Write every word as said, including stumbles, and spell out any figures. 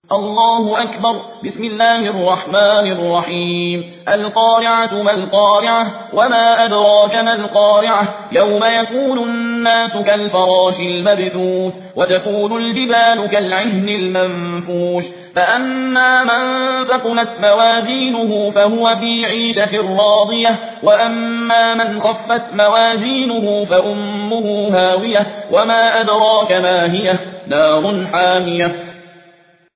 الله أكبر. بسم الله الرحمن الرحيم. القارعة ما القارعة وما أدراك ما القارعة يوم يكون الناس كالفراش المبثوث وتكون الجبال كالعهن المنفوش فأما من ثقلت موازينه فهو في عيشة راضية وأما من خفت موازينه فأمه هاوية وما أدراك ما هي نار حامية